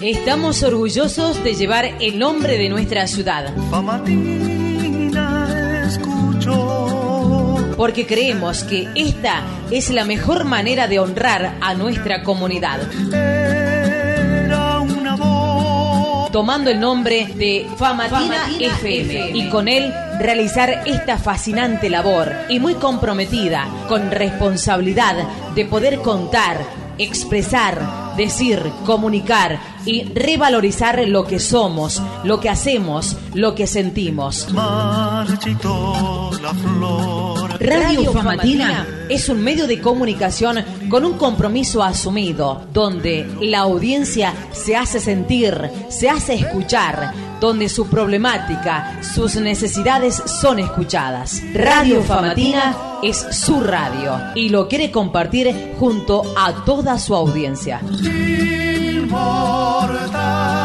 Estamos orgullosos de llevar el nombre de nuestra ciudad. Famatina escucho. Porque creemos que esta es la mejor manera de honrar a nuestra comunidad. Era una voz. Tomando el nombre de Famatina FM y con él realizar esta fascinante labor y muy comprometida con responsabilidad de poder contar, expresar, decir, comunicar y revalorizar lo que somos, lo que hacemos, lo que sentimos. Marchitó la flor. Radio Famatina es un medio de comunicación con un compromiso asumido, donde la audiencia se hace sentir, se hace escuchar, donde su problemática, sus necesidades son escuchadas. Radio Famatina es su radio y lo quiere compartir junto a toda su audiencia. Inmortal.